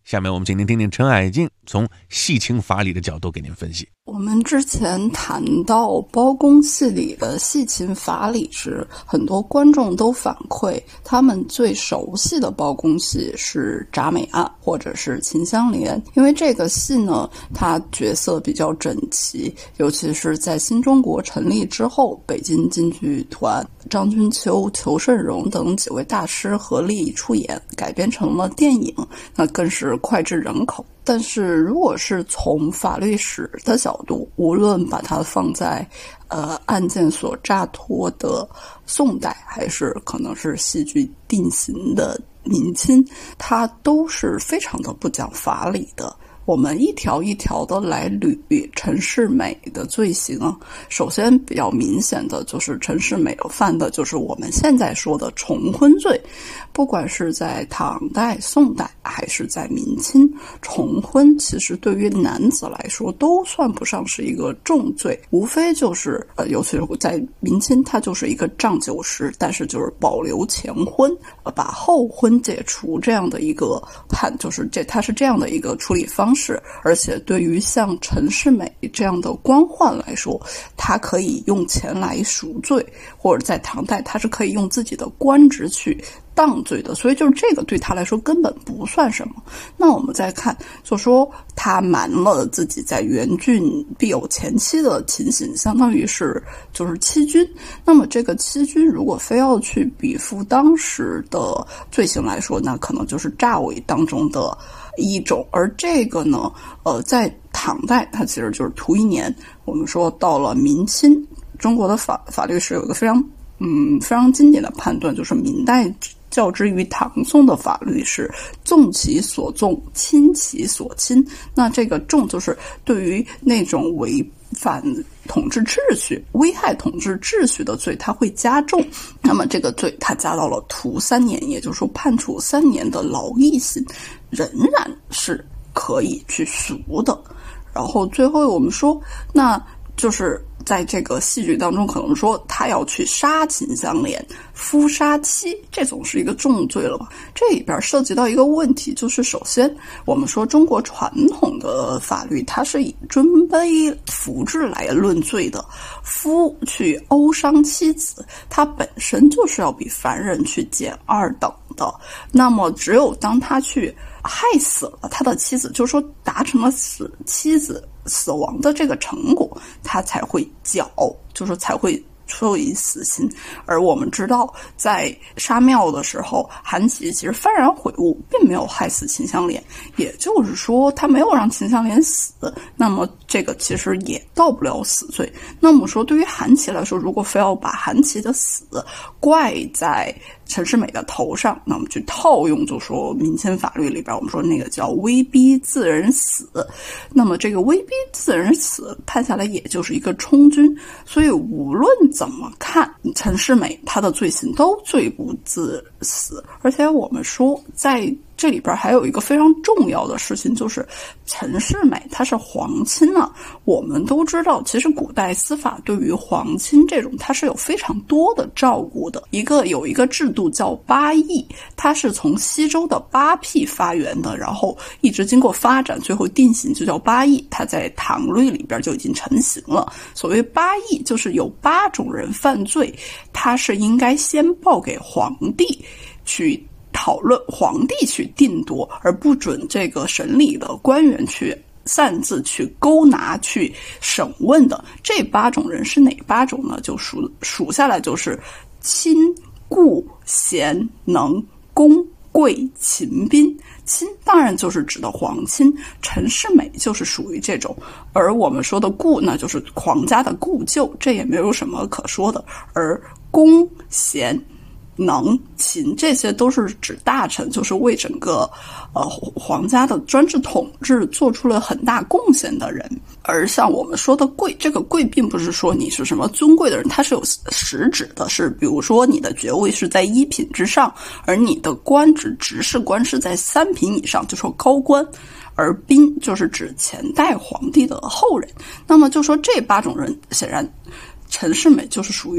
下面我们请您听听陈爱静从戏情法理的角度给您分析。 我们之前谈到包公戏里的戏情法理时，很多观众都反馈他们最熟悉的包公戏是铡美案或者是秦香莲，因为这个戏呢，它角色比较整齐，尤其是在新中国成立之后，北京京剧团张君秋、裘盛戎等几位大师合力出演，改编成了电影，那更是脍炙人口。但是如果是从法律史的角度，无论把它放在案件所乍托的宋代，还是可能是戏剧定型的明清，它都是非常的不讲法理的。我们一条一条的来捋陈世美的罪行啊。首先比较明显的就是陈世美犯的就是我们现在说的重婚罪，不管是在唐代、宋代还是在明清，重婚其实对于男子来说都算不上是一个重罪，无非就是尤其是在明清它就是一个杖9十，但是就是保留前婚，把后婚解除这样的一个判，就是它是这样的一个处理方式。而且对于像陈世美这样的官宦来说，他可以用钱来赎罪，或者在唐代他是可以用自己的官职去当罪的，所以就是这个对他来说根本不算什么。那我们再看，就说他瞒了自己在原郡必有前妻的情形，相当于是就是欺君。那么这个欺君如果非要去比附当时的罪行来说，那可能就是诈伪当中的一种。而这个呢，在唐代它其实就是图1年。我们说到了明清，中国的法律是有一个非常经典的判断，就是明代较之于唐宋的法律是纵其所纵，轻其所轻。那这个重就是对于那种违反统治秩序、危害统治秩序的罪，它会加重。那么这个罪它加到了图3年，也就是说判处3年的劳役刑，仍然是可以去赎的。然后最后我们说，那就是在这个戏剧当中，可能说他要去杀秦香莲、夫杀妻，这总是一个重罪了吧？这里边涉及到一个问题，就是首先我们说中国传统的法律，它是以尊卑服制来论罪的。夫去殴伤妻子，他本身就是要比凡人去减2等的。那么只有当他去害死了他的妻子，就是说达成了妻子死亡的这个成果，他才会绞，就是才会处以死刑。而我们知道在杀庙的时候，韩琦其实幡然悔悟，并没有害死秦香莲，也就是说他没有让秦香莲死，那么这个其实也到不了死罪。那么说对于韩琦来说，如果非要把韩琦的死怪在陈世美的头上，那我们去套用就说民间法律里边我们说那个叫威逼自人死，那么这个威逼自人死判下来也就是一个充军。所以无论怎么看，陈世美他的罪行都罪不至死。而且我们说在这里边还有一个非常重要的事情，就是陈世美他是皇亲啊。我们都知道其实古代司法对于皇亲这种它是有非常多的照顾的。有一个制度叫8议，它是从西周的8辟发源的，然后一直经过发展最后定型就叫8议，它在唐律里边就已经成型了。所谓8议就是有8种人犯罪，他是应该先报给皇帝去讨论，皇帝去定夺，而不准这个审理的官员去擅自去勾拿去审问的。这8种人是哪8种呢？就数下来就是亲、故、贤、能、公、贵、秦、宾。亲当然就是指的皇亲，陈世美就是属于这种。而我们说的故呢，就是皇家的故旧，这也没有什么可说的。而公、贤、能、秦这些都是指大臣，就是为整个皇家的专制统治做出了很大贡献的人。而像我们说的贵，这个贵并不是说你是什么尊贵的人，它是有实指的，是比如说你的爵位是在1品之上，而你的官职执事官是在3品以上，就说高官。而宾就是指前代皇帝的后人。那么就说这8种人，显然陈世美就是属于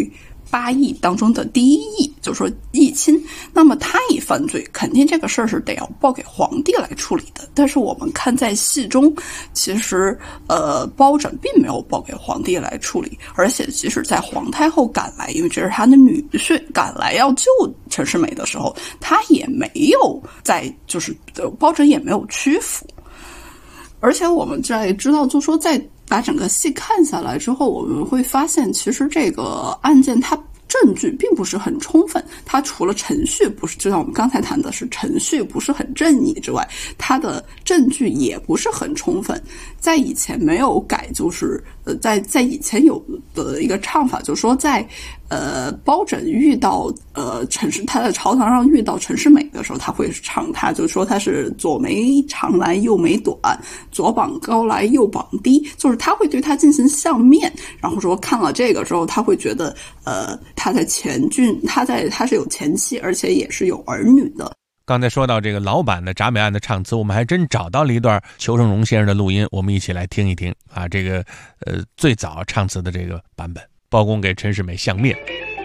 8义当中的第1义，就是说义亲。那么他一犯罪，肯定这个事儿是得要报给皇帝来处理的。但是我们看在戏中，其实包拯并没有报给皇帝来处理，而且即使在皇太后赶来，因为这是他的女婿赶来要救陈世美的时候，他也没有包拯也没有屈服。而且我们在知道，就说在把整个戏看下来之后，我们会发现，其实这个案件它证据并不是很充分，它除了程序不是，就像我们刚才谈的是程序不是很正义之外，它的证据也不是很充分。在以前没有改，就是在以前有的一个唱法，就是说在包拯遇到他在朝堂上遇到陈世美的时候，他会唱，他就说他是左眉长来右眉短，左膀高来右膀低，就是他会对他进行相面，然后说看了这个之后，他会觉得他在他是有前妻，而且也是有儿女的。 刚才说到这个老版的铡美案的唱词，我们还真找到了一段裘盛戎先生的录音，我们一起来听一听啊，这个最早唱词的这个版本，包公给陈世美相面。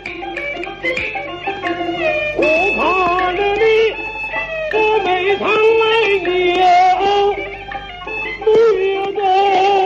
我看着你这眉长来有女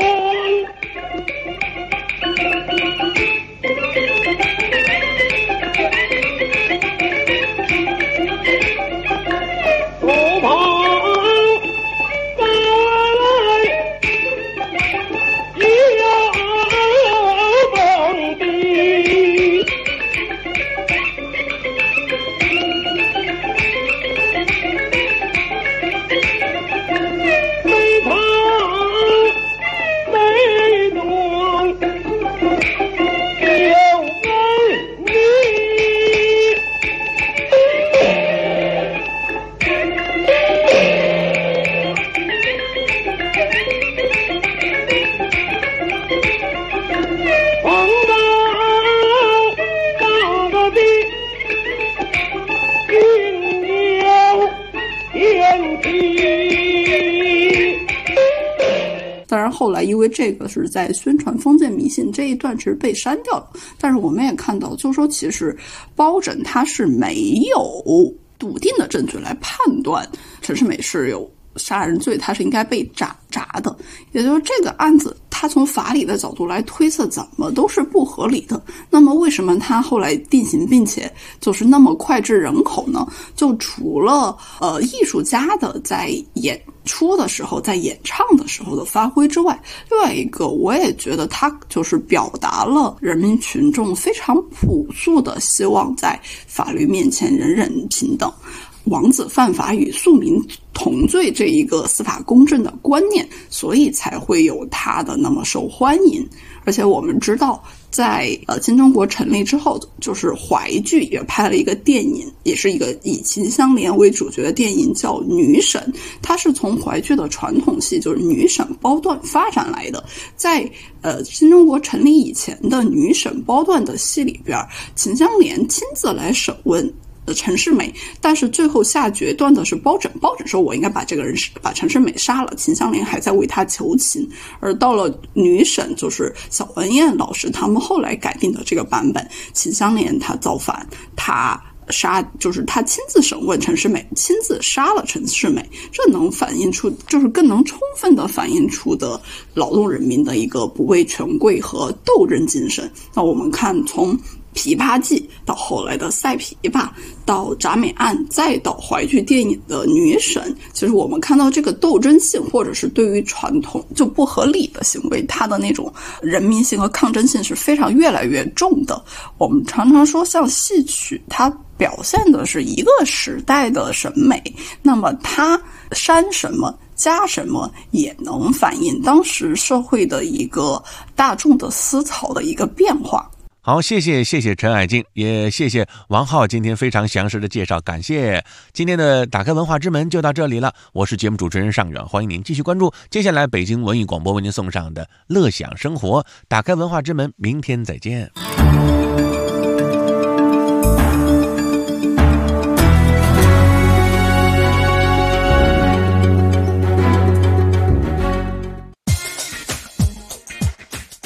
当然后来因为这个是在宣传封建迷信这一段其实被删掉了，但是我们也看到就是说其实包拯他是没有笃定的证据来判断陈世美是有杀人罪，他是应该被铡的，也就是这个案子他从法理的角度来推测怎么都是不合理的。那么为什么他后来定刑并且就是那么脍炙人口呢？就除了艺术家的在演出的时候在演唱的时候的发挥之外，另外一个我也觉得他就是表达了人民群众非常朴素的希望在法律面前人人平等，王子犯法与庶民同罪这一个司法公正的观念，所以才会有他的那么受欢迎。而且我们知道在新中国成立之后，就是淮剧也拍了一个电影，也是一个以秦香莲为主角的电影叫《女审》，它是从淮剧的传统戏就是女审包段发展来的。在新中国成立以前的女审包段的戏里边，秦香莲亲自来审问陈世美，但是最后下决断的是包拯说我应该把这个人把陈世美杀了，秦香莲还在为他求情。而到了女审，就是小文燕老师他们后来改定的这个版本，秦香莲他造反，就是他亲自审问陈世美，亲自杀了陈世美，这能反映出就是更能充分的反映出的劳动人民的一个不畏权贵和斗争精神。那我们看从琵琶记到后来的赛琵琶，到铡美案，再到淮剧电影的女审，其实我们看到这个斗争性或者是对于传统就不合理的行为，它的那种人民性和抗争性是非常越来越重的。我们常常说像戏曲它表现的是一个时代的审美，那么它删什么加什么也能反映当时社会的一个大众的思潮的一个变化。 好，谢谢陈海静，也谢谢王浩今天非常详实的介绍，感谢。今天的打开文化之门就到这里了，我是节目主持人尚远，欢迎您继续关注接下来北京文艺广播为您送上的乐享生活，打开文化之门，明天再见。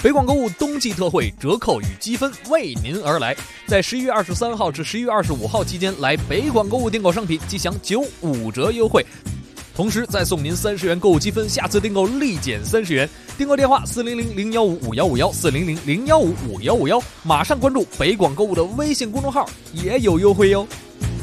北广购物冬季特惠折扣与积分为您而来，在11月23号至11月25号期间来北广购物订购商品即享95折优惠，同时再送您30元购物积分，下次订购立减30元。订购电话400-015-5151，400-015-5151，马上关注北广购物的微信公众号，也有优惠哟。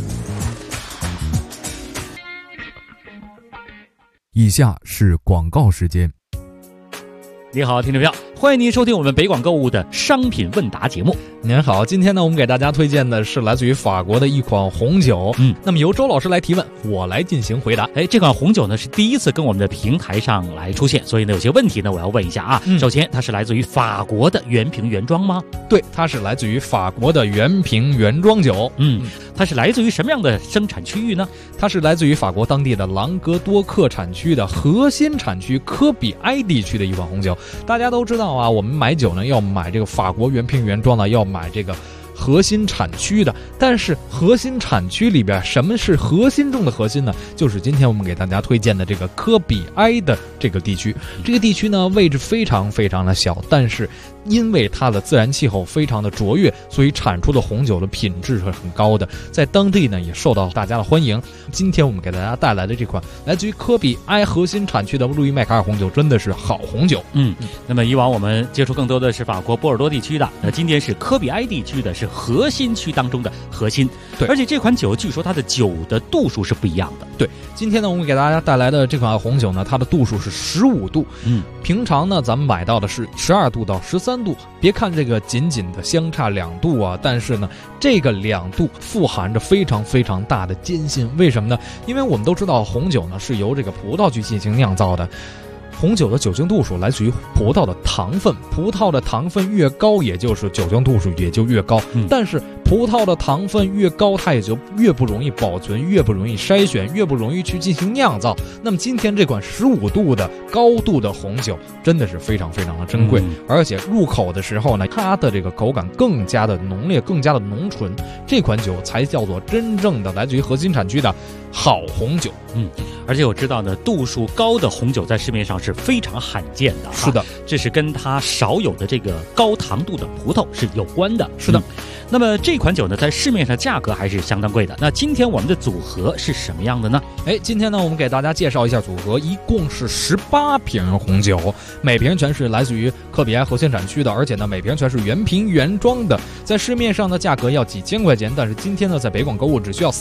以下是广告时间。 你好，听众朋友，欢迎您收听我们北广购物的商品问答节目。 您好，今天呢，我们给大家推荐的是来自于法国的一款红酒。那么由周老师来提问，我来进行回答。 这款红酒呢是第一次跟我们的平台上来出现，所以呢有些问题呢我要问一下啊。首先，它是来自于法国的原瓶原装吗？ 对，它是来自于法国的原瓶原装酒。 它是来自于什么样的生产区域呢？ 它是来自于法国当地的朗格多克产区的核心产区科比埃地区的一款红酒。大家都知道啊，我们买酒呢要买这个法国原瓶原装的，要买这个核心产区的。但是核心产区里边，什么是核心中的核心呢？就是今天我们给大家推荐的这个科比埃的这个地区。这个地区呢位置非常非常的小，但是因为它的自然气候非常的卓越，所以产出的红酒的品质是很高的，在当地呢也受到大家的欢迎。今天我们给大家带来的这款来自于科比埃核心产区的路易麦卡尔红酒真的是好红酒。 那么以往我们接触更多的是法国波尔多地区的，今天是科比埃地区的，是核心区当中的核心。 对， 而且这款酒据说它的酒的度数是不一样的。 对，今天呢我们给大家带来的这款红酒呢，它的度数是15度。平常呢咱们买到的是12度到13度。别看这个仅仅的相差2度啊，但是呢这个2度富含着非常非常大的艰辛。为什么呢？因为我们都知道红酒呢是由这个葡萄去进行酿造的，红酒的酒精度数来自于葡萄的糖分，葡萄的糖分越高，也就是酒精度数也就越高。但是葡萄的糖分越高，它也就越不容易保存，越不容易筛选，越不容易去进行酿造。那么今天这款15度的高度的红酒真的是非常非常的珍贵，而且入口的时候呢，它的这个口感更加的浓烈，更加的浓醇。这款酒才叫做真正的来自于核心产区的好红酒。 而且我知道呢，度数高的红酒在市面上是非常罕见的。 是的， 这是跟它少有的这个高糖度的葡萄是有关的。 是的。 那么这款酒呢，在市面上价格还是相当贵的。那今天我们的组合是什么样的呢？ 今天呢，我们给大家介绍一下组合，一共是18瓶红酒，每瓶全是来自于科比埃核心产区的，而且呢，每瓶全是原瓶原装的。在市面上的价格要几千块钱，但是今天呢，在北广购物只需要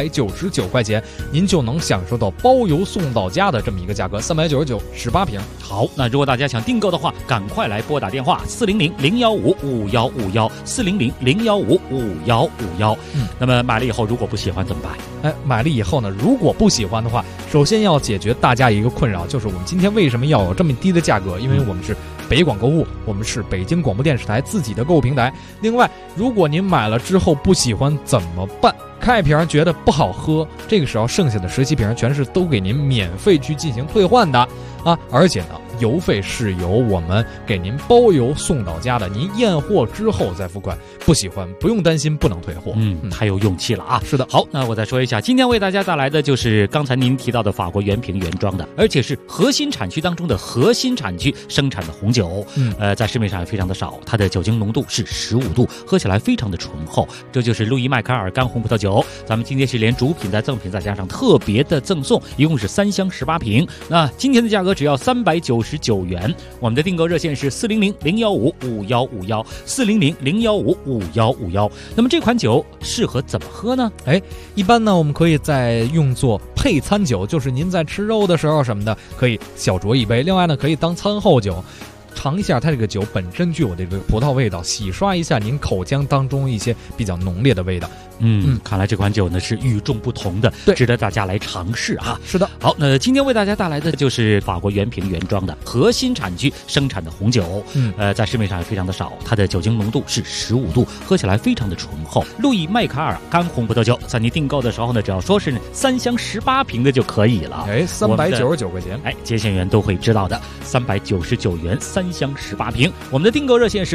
399块钱，您就能享受到包邮送到家的这么一个价格，399，18瓶。 好，那如果大家想订购的话，赶快来拨打电话400-015-5151，400-015-5151。那么买了以后如果不喜欢怎么办？ 买了以后呢，如果不喜欢的话，首先要解决大家一个困扰，就是我们今天为什么要有这么低的价格？因为我们是北广购物，我们是北京广播电视台自己的购物平台。另外，如果您买了之后不喜欢怎么办？开一瓶觉得不好喝，这个时候剩下的17瓶全是都给您免费去进行退换的啊！而且呢，邮费是由我们给您包邮送到家的，您验货之后再付款。不喜欢不用担心不能退货。 太有勇气了啊！ 是的。 好，那我再说一下，今天为大家带来的就是刚才您提到的法国原瓶原装的，而且是核心产区当中的核心产区生产的红酒。在市面上也非常的少，它的酒精浓度是15度，喝起来非常的醇厚。这就是路易麦卡尔干红葡萄酒。咱们今天是连主品再赠品再加上特别的赠送，一共是3箱18瓶。那今天的价格只要399元。我们的订购热线是400-015-5151，400-015-5151。那么这款酒适合怎么喝呢？ 一般呢我们可以再用作配餐酒，就是您在吃肉的时候什么的，可以小酌一杯。另外呢，可以当餐后酒。尝一下它这个酒本身具有这个葡萄味道，洗刷一下您口腔当中一些比较浓烈的味道。 看来这款酒呢是与众不同的，值得大家来尝试啊。 是的。 好，那今天为大家带来的就是法国原瓶原装的核心产区生产的红酒。在市面上也非常的少，它的酒精浓度是15度，喝起来非常的醇厚。路易麦卡尔干红葡萄酒，在您订购的时候呢，只要说是3箱18瓶的就可以了。 399块钱。 接线员都会知道的，399元3箱18瓶。我们的订购热线是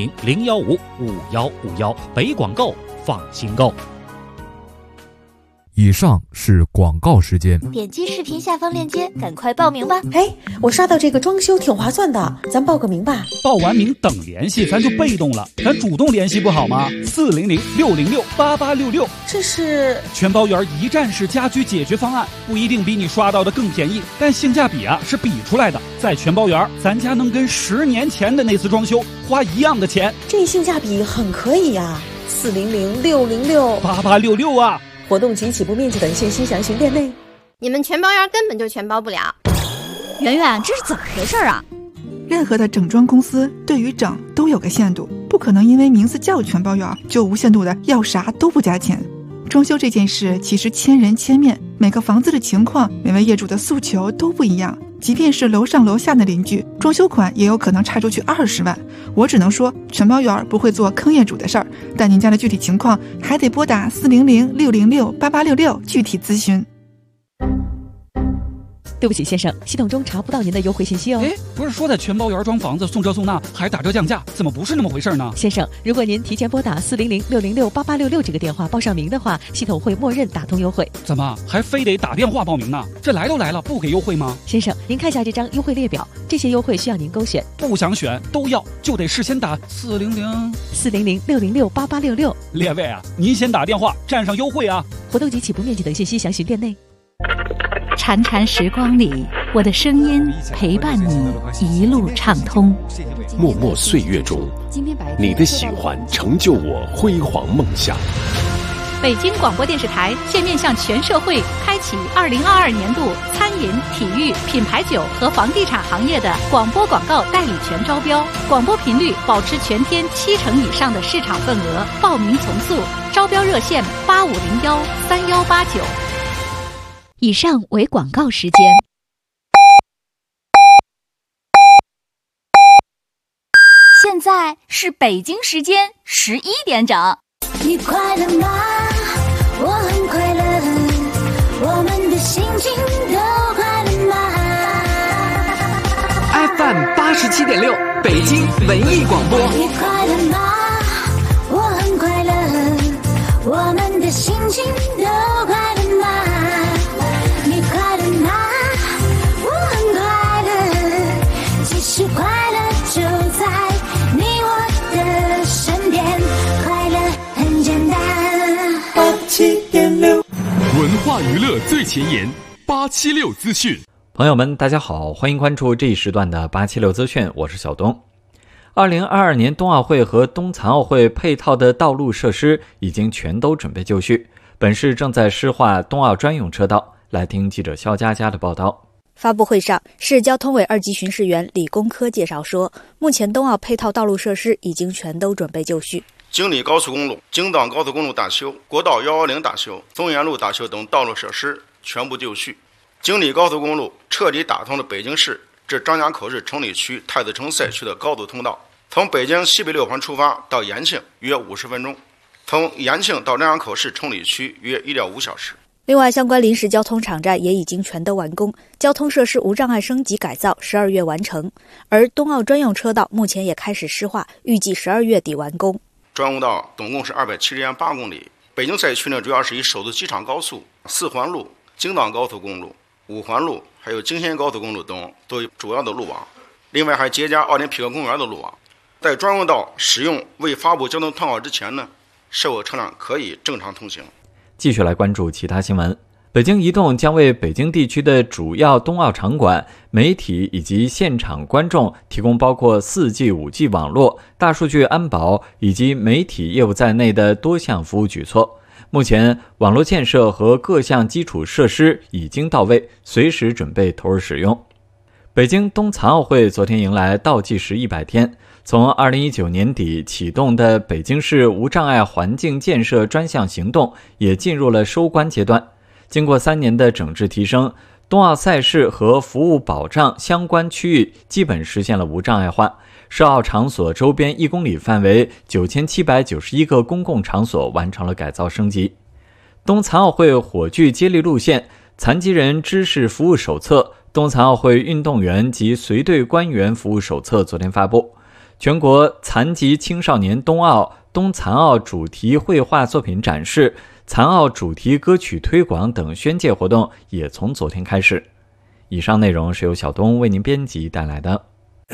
400-015-5151，400-015-5151。北广购，放心购。 以上是广告时间。 点击视频下方链接，赶快报名吧！ 哎，我刷到这个装修挺划算的，咱报个名吧。 报完名等联系，咱就被动了，咱主动联系不好吗？400-606-8866， 这是全包圆一站式家居解决方案，不一定比你刷到的更便宜，但性价比是比出来的。在全包圆，咱家能跟10年前的那次装修花一样的钱， 这性价比很可以呀。400-606-8866 啊！ 活动及起步面积等信息详询店内。 你们全包圆根本就全包不了。 圆圆，这是怎么回事啊？ 任何的整装公司对于整都有个限度，不可能因为名字叫全包圆就无限度的要啥都不加钱。装修这件事其实千人千面，每个房子的情况，每位业主的诉求都不一样。即便是楼上楼下的邻居，装修款也有可能差出去20万。我只能说，全包圆不会做坑业主的事儿，但您家的具体情况还得拨打400-606-8866具体咨询。 对不起，先生，系统中查不到您的优惠信息哦。 不是说在全包圆装房子送这送那还打折降价，怎么不是那么回事呢？ 先生，如果您提前拨打400-606-8866这个电话报上名的话，系统会默认打通优惠。 怎么还非得打电话报名呢？这来都来了，不给优惠吗？ 先生，您看下这张优惠列表，这些优惠需要您勾选。 不想选都要，就得事先打 400-606-8866。 列位啊，您先打电话占上优惠啊！ 活动及起步面积等信息详询店内。 潺潺时光里，我的声音陪伴你一路畅通。 默默岁月中，你的喜欢成就我辉煌梦想。 北京广播电视台现面向全社会开启2022年度餐饮、体育、品牌酒和房地产行业的广播广告代理权招标，广播频率保持全天70%以上的市场份额，报名从速，招标热线8501-3189。 以上为广告时间。 现在是北京时间11点整。 你快乐吗？我很快乐，我们的心情都快乐吗 ？FM 87.6，北京文艺广播。 你快乐吗？我很快乐，我们的心情都快乐吗？你快乐吗？我很快乐，其实快乐就在你我的身边，快乐很简单。87.6， 文化娱乐最前沿，876资讯。 朋友们，大家好，欢迎关注这一时段的876资讯，我是小东。2022年冬奥会和冬残奥会配套的道路设施已经全都准备就绪，本市正在施划冬奥专用车道。来听记者肖佳佳的报道。 发布会上，市交通委2级巡视员李功科介绍说，目前冬奥配套道路设施已经全都准备就绪。 京礼高速公路、京藏高速公路大修、国道110大修、松原路大修等道路设施全部就绪。京礼高速公路彻底打通了北京市至张家口市崇礼区太子城赛区的高速通道，从北京西北6环出发到延庆约50分钟，从延庆到张家口市崇礼区约1.5小时。 另外，相关临时交通场站也已经全都完工，交通设施无障碍升级改造12月完成，而冬奥专用车道目前也开始施划，预计12月底完工。 专用道总共是270.8公里，北京赛区呢主要是以首都机场高速、4环路、京藏高速公路、5环路还有京仙高速公路等都有主要的路网，另外还结加奥林匹克公园的路网。在专用道使用未发布交通通告之前呢，所有车辆可以正常通行。 继续来关注其他新闻。北京移动将为北京地区的主要冬奥场馆、媒体以及现场观众提供包括4G、5G 网络、大数据安保以及媒体业务在内的多项服务举措。目前，网络建设和各项基础设施已经到位，随时准备投入使用。北京冬残奥会昨天迎来倒计时100天。从2019年底启动的北京市无障碍环境建设专项行动也进入了收官阶段。经过3年的整治提升，冬奥赛事和服务保障相关区域基本实现了无障碍化。设奥场所周边1公里范围9791个公共场所完成了改造升级。冬残奥会火炬接力路线、残疾人知识服务手册、冬残奥会运动员及随队官员服务手册昨天发布。全国残疾青少年冬奥、冬残奥主题绘画作品展示、 残奥主题歌曲推广等宣介活动也从昨天开始。以上内容是由小东为您编辑带来的。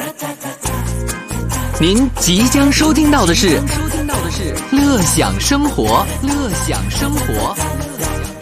您即将收听到的是乐享生活，乐享生活。